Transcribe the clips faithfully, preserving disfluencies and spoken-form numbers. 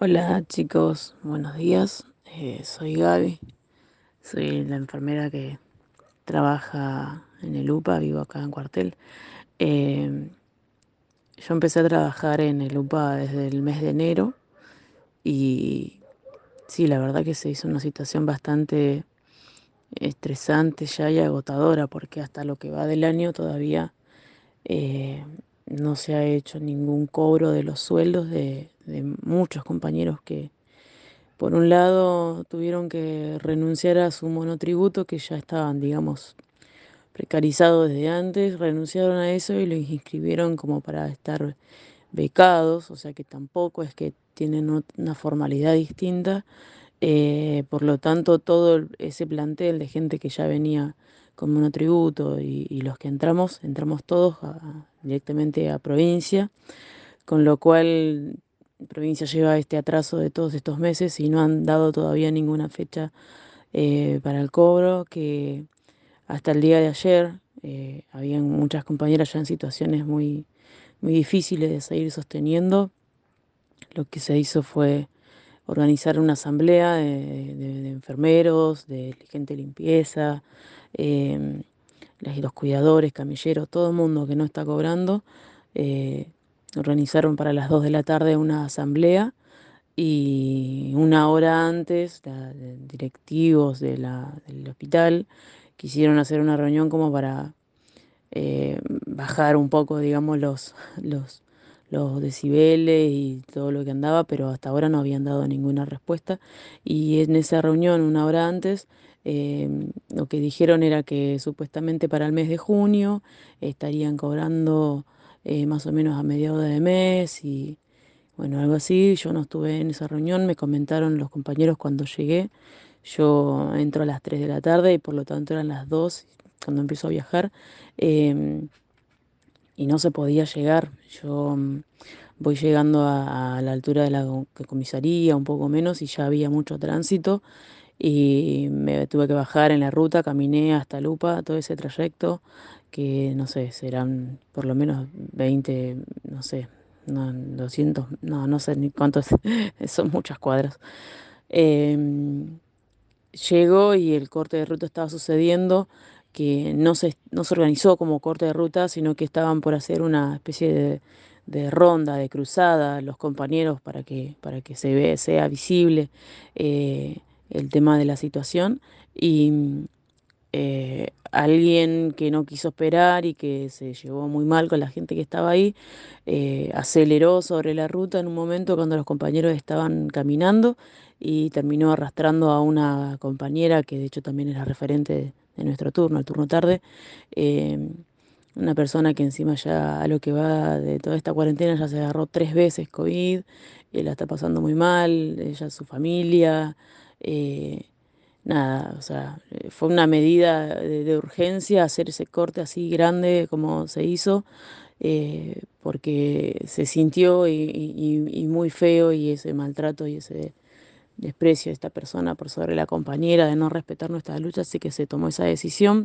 Hola chicos, buenos días. Eh, soy Gaby, soy la enfermera que trabaja en el U P A, vivo acá en Cuartel. Eh, yo empecé a trabajar en el U P A desde el mes de enero y sí, la verdad que se hizo una situación bastante estresante ya y agotadora porque hasta lo que va del año todavía eh, no se ha hecho ningún cobro de los sueldos de, de muchos compañeros que por un lado, tuvieron que renunciar a su monotributo, que ya estaban, digamos, precarizados desde antes, renunciaron a eso y los inscribieron como para estar becados, o sea que tampoco es que tienen ot- una formalidad distinta. Eh, por lo tanto, todo el- ese plantel de gente que ya venía con monotributo y, y los que entramos, entramos todos a- directamente a provincia, con lo cual provincia lleva este atraso de todos estos meses y no han dado todavía ninguna fecha eh, para el cobro, que hasta el día de ayer eh, habían muchas compañeras ya en situaciones muy, muy difíciles de seguir sosteniendo. Lo que se hizo fue organizar una asamblea de, de- de enfermeros, de gente de limpieza, em, las- los cuidadores, camilleros, todo el mundo que no está cobrando. eh, Organizaron para las dos de la tarde una asamblea y una hora antes, la- de- directivos de la- del hospital quisieron hacer una reunión como para eh, bajar un poco, digamos, los, los, los decibeles y todo lo que andaba, pero hasta ahora no habían dado ninguna respuesta. Y en esa reunión, una hora antes, eh, lo que dijeron era que supuestamente para el mes de junio estarían cobrando eh, más o menos a mediados de mes y bueno, algo así. Yo no estuve en esa reunión, me comentaron los compañeros cuando llegué. Yo entro a las tres de la tarde y por lo tanto eran las dos cuando empiezo a viajar. em, y no se podía llegar. Yo mm, voy llegando a, a la altura de la co- comisaría, un poco menos, y ya había mucho tránsito. Y me tuve que bajar en la ruta, caminé hasta Lupa, todo ese trayecto, que no sé, serán por lo menos veinte no sé, no, doscientos no, no sé ni cuántos, son muchas cuadras. Em, Llego y el corte de ruta estaba sucediendo, que no se, no se organizó como corte de ruta, sino que estaban por hacer una especie de, de ronda, de cruzada, los compañeros para que, para que se ve, sea visible eh, el tema de la situación. Y eh, alguien que no quiso esperar y que se llevó muy mal con la gente que estaba ahí, eh, aceleró sobre la ruta en un momento cuando los compañeros estaban caminando y terminó arrastrando a una compañera que de hecho también era referente de, de nuestro turno, el turno tarde. eh, una persona que encima ya a lo que va de toda esta cuarentena ya se agarró tres veces COVID, y la está pasando muy mal, ella, su familia. eh, Nada, o sea, eh, fue una medida de, de urgencia hacer ese corte así grande como se hizo, eh, porque se sintió y, y- y muy feo y ese maltrato y ese desprecio de esta persona por sobre la compañera de no respetar nuestras luchas, así que se tomó esa decisión.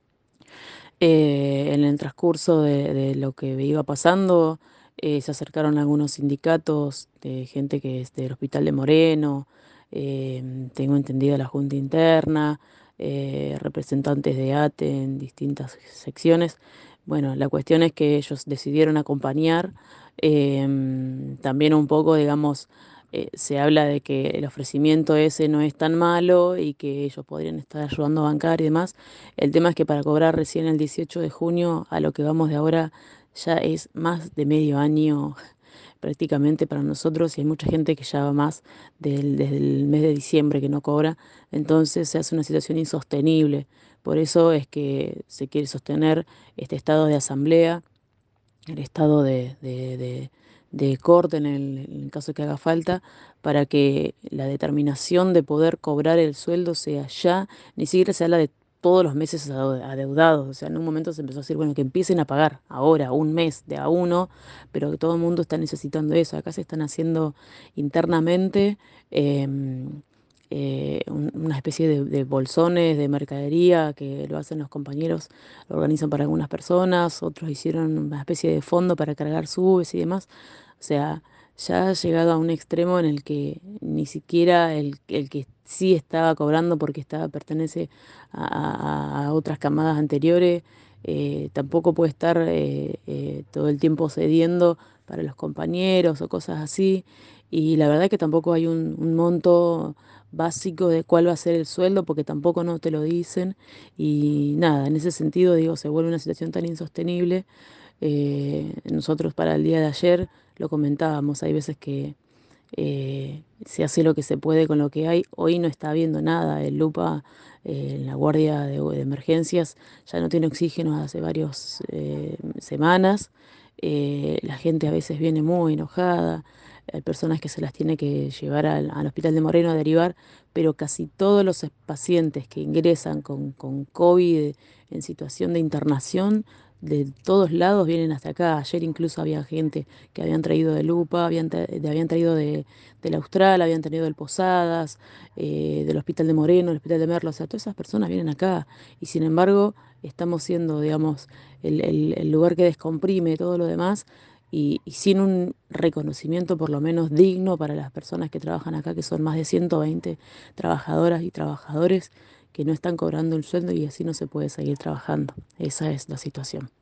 Eh, en el transcurso de, de lo que iba pasando, eh, se acercaron algunos sindicatos de gente que es del Hospital de Moreno, eh, tengo entendido la Junta Interna, eh, representantes de ATE en distintas secciones. Bueno, la cuestión es que ellos decidieron acompañar, em, también un poco, digamos, eh, se habla de que el ofrecimiento ese no es tan malo y que ellos podrían estar ayudando a bancar y demás. El tema es que para cobrar recién el dieciocho de junio, a lo que vamos de ahora, ya es más de medio año prácticamente para nosotros y hay mucha gente que ya va más del- desde el mes de diciembre que no cobra. Entonces se hace una situación insostenible. Por eso es que se quiere sostener este estado de asamblea, el estado de, de- de- de corte en el, en el caso que haga falta, para que la determinación de poder cobrar el sueldo sea ya, ni siquiera se habla de todos los meses ade- adeudados, o sea, en un momento se empezó a decir, bueno, que empiecen a pagar ahora, un mes de a uno, pero que todo el mundo está necesitando eso. Acá se están haciendo internamente em, eh, un- una especie de, de bolsones de mercadería que lo hacen los compañeros, lo organizan para algunas personas, otros hicieron una especie de fondo para cargar subes y demás. O sea, ya ha llegado a un extremo en el que ni siquiera el, el que sí estaba cobrando porque estaba, pertenece a, a- a otras camadas anteriores, eh, tampoco puede estar eh, eh, todo el tiempo cediendo para los compañeros o cosas así. Y la verdad que tampoco hay un, un monto básico de cuál va a ser el sueldo, porque tampoco no te lo dicen. Y nada, en ese sentido, digo, se vuelve una situación tan insostenible. Eh, nosotros para el día de ayer lo comentábamos, hay veces que eh, se hace lo que se puede con lo que hay. Hoy no está habiendo nada. El Lupa, eh, en la guardia de, de emergencias, ya no tiene oxígeno hace varias semanas. Eh, la gente a veces viene muy enojada. Hay personas que se las tiene que llevar al, al hospital de Moreno a derivar, pero casi todos los pacientes que ingresan con, con COVID en situación de internación, de todos lados vienen hasta acá. Ayer incluso había gente que habían traído de Lupa, habían, tra- de- habían traído de, del Austral, habían traído del Posadas, eh, del Hospital de Moreno, del Hospital de Merlo. O sea, todas esas personas vienen acá. Y sin embargo, estamos siendo, digamos, el, el- el lugar que descomprime todo lo demás, y, y sin un reconocimiento por lo menos digno para las personas que trabajan acá, que son más de ciento veinte trabajadoras y trabajadores que no están cobrando el sueldo, y así no se puede seguir trabajando. Esa es la situación.